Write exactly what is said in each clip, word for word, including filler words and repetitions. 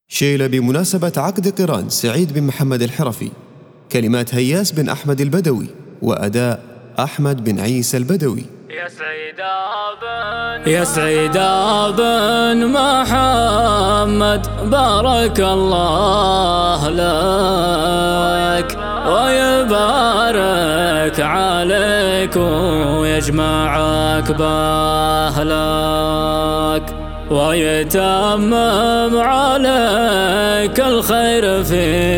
شيلة بمناسبة عقد قران سعيد بن محمد الحرفي، كلمات هياس بن أحمد البدوي وأداء أحمد بن عيسى البدوي. يا سعيد بن يا سعيد بن محمد بارك الله لك ويبارك عليك ويجمعك بأهلك ويتمم عليك الخير في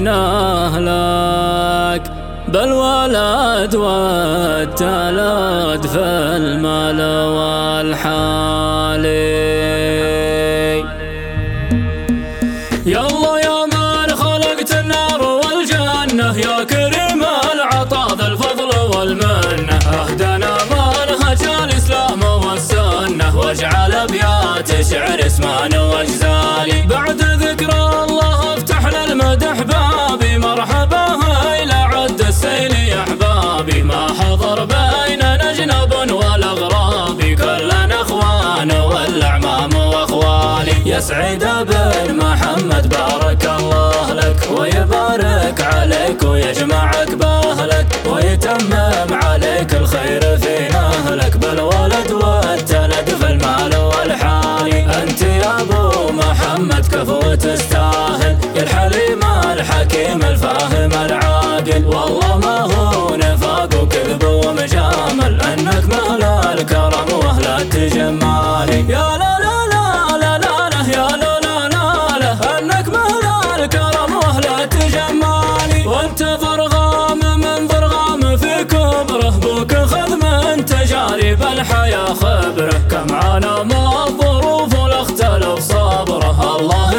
نهلك بالولد والتلد في المال والحال. يالله يا من خلقت النار والجنة، يا كريم العطاء ذا الفضل والمنة، اهدنا منهج الإسلام والسنة واجعل أبيات شعر اسمان واجزالي. بعد ذكر الله افتح للمدح بابي، مرحبا إلى عد السيل يا أحبابي، ما حضر بيننا جنب والأغراب، كلنا أخوان والأعمام وأخوالي. يا سعيد بن محمد بارك الله لك ويبارك عليك ويجمعك بأهلك ويتمم عليك الخير في نهلك بالولد والتلد في المال والحال. أنت يا أبو محمد كفو تستاهل، يا الحليم الحكيم الفاهم العاقل، والله ما هو نفاق وكذب ومجامل، أنك مهل الكرم وأهل التجمال. يا لا لا لا لا لا لا يا لا لا لا لا، أنك مهل الكرم وأهل التجمال. وأنت ضرغام من ضرغام في كبره، بوك خذ من تجارب الحياة خبره، كم عانى مع الظروف ولا اختلف صبره، الله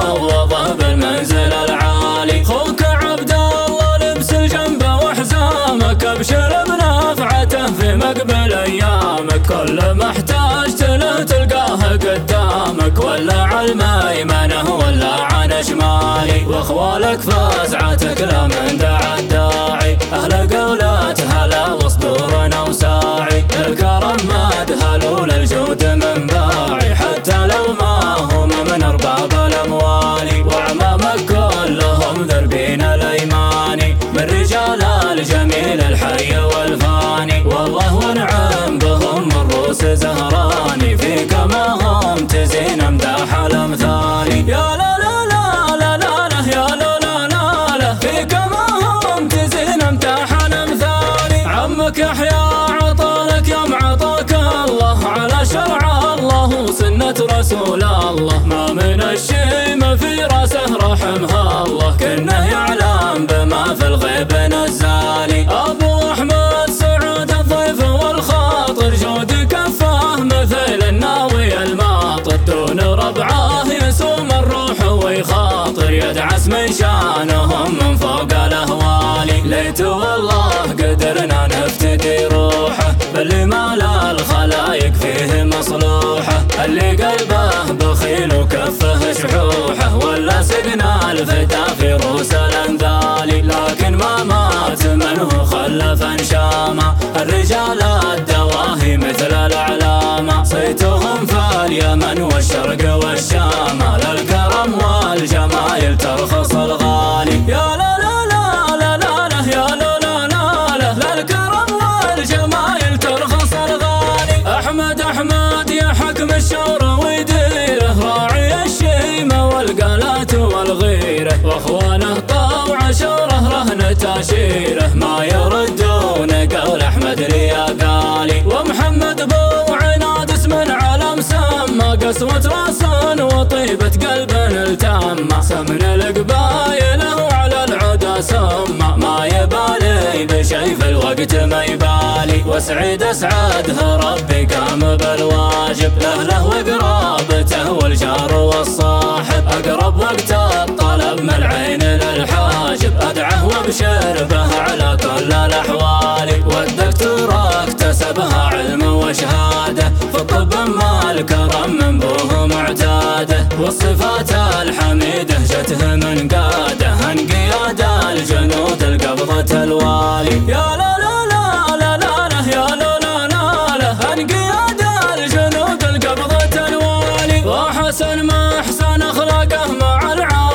يعوضه بالمنزل العالي. خوك عبد الله لبس الجنب وحزامك، ابشر بنفعته في مقبل ايامك، كل ما احتاجت له تلقاه قدامك، ولا على الميمنه ولا عن شمالي. واخوالك فزعتك لا من دعا الداعي، اهل قولات هلا وصدورنا وساعي، الكرم مدهل للجود من باعي، حتى لو ما هم من ارباب الاموال. واعمامك كلهم ذربين الايماني، من رجال الجميل الحي والفاني، والله ونعم بهم من روس زهراني، فيك ما هم تزين امداح الامثال. يا لا لا لا لا لا لا يا لا لا لا لا، فيك ما هم تزين امداح الامثال. عمك يحيى عطالك يوم عطاك الله، على شرع الله وسنة رسول الله، ما من الشيم في راسه رحمها الله، كنه يعلم بما في الغيب نزالي. أبو أحمد سعود الضيف والخاطر، جود كفاه مثل الناوي الماطر، دون ربعاه يسوم الروح ويخاطر، يدعس من شانهم من فوق الأهوال. ليت والله قدرنا نفتدي روحه، باللي مال الخلايق فيه مصلوحه، اللي قلبه بخيل وكفه شحوحه، ولا سقنا الفتى في روس الانذال. لكن ما مات منه خلف انشامه، الرجال الدواهي مثل الاعلام، صيتهم في اليمن والشرق والشام، للكرم والجمايل ترخص الغالي. يا لا لا لا لا لا لا يا لا لا لا لا، للكرم والجمايل ترخص الغالي. احمد احمد يا حكم الشورى ويديره، راعي الشيمه والقالات والغيره، واخوانه طوع شوره رهن تاشيره، ما يردون قول احمد ريا قالي. ومحمد بو عناد اسم علم سما، قسوة راس وطيبة قلب التامة، سمن القبايل وعلى العدا سما، ما يبالي بشي في الوقت ما يبالي. وسعيد اسعده ربي قام بالواجب، لاهله وقرابته والجار والصاحب، اقرب وقت الطلب من العين للحاجب، ادعه وابشر به على كل الاحوال. والدكتوراه اكتسبها علم وشهاده، في الطب ما الكرم من بوه معتاده، والصفات الحميده جته من قاده، انقياد الجنود القبضه الوالي. يا لا لا لا لا لا لا يا لا لا لا لا، انقياد الجنود القبضه الوالي. وحسن ما احسن اخلاقه مع العالي،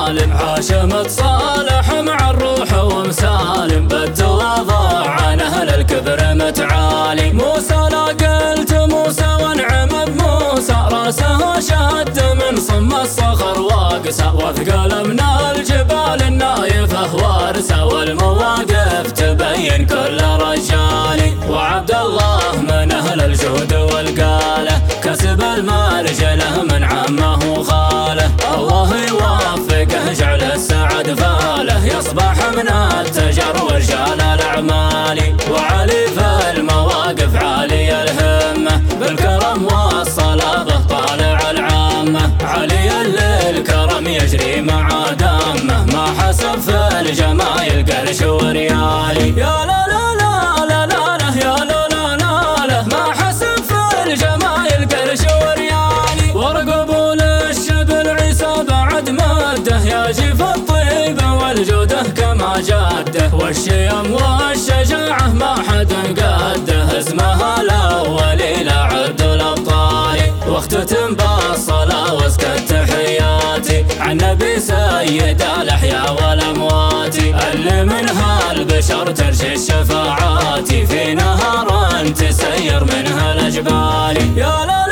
عالم، هاشم تصالح مع الروح ومسالم، بالتواضع عن اهل الكبر متعالي. موسى لا قلت موسى وانعم بموسى، راسه شد من صم الصخر واقسى، واثقل من الجبال النايفه وارسى، والمواقف تبين كل رجالي. وعبد الله من اهل الجود والقاله، كسب المرجله من عمه وخاله، الله يوفقه جعل السعد فاله، يصبح من التجر ورجال الاعمال. وعلي في المواقف عالي الهمه، بالكرم والصلابه طالع العامه، علي للكرم يجري مع دمه، ما حسب في الجمايل قرش وريالي. يا لا لا لا لا لا لا يا لا لا لا لا، ما حسب في الجمايل قرش وريالي. وارقبوا للشبل عيسى بعد مده، يا جيف الطيب والجوده كما جده، والشيم والشجاعه ما حد قده، اسمها الاولي لا عد الابطال. واختتم بالصلاه وازكى تحياتي عن نبي سيد الاحياء والاموات، اللي منها البشر ترجي الشفاعات، في نهر تسير منها الاجبال. يا لا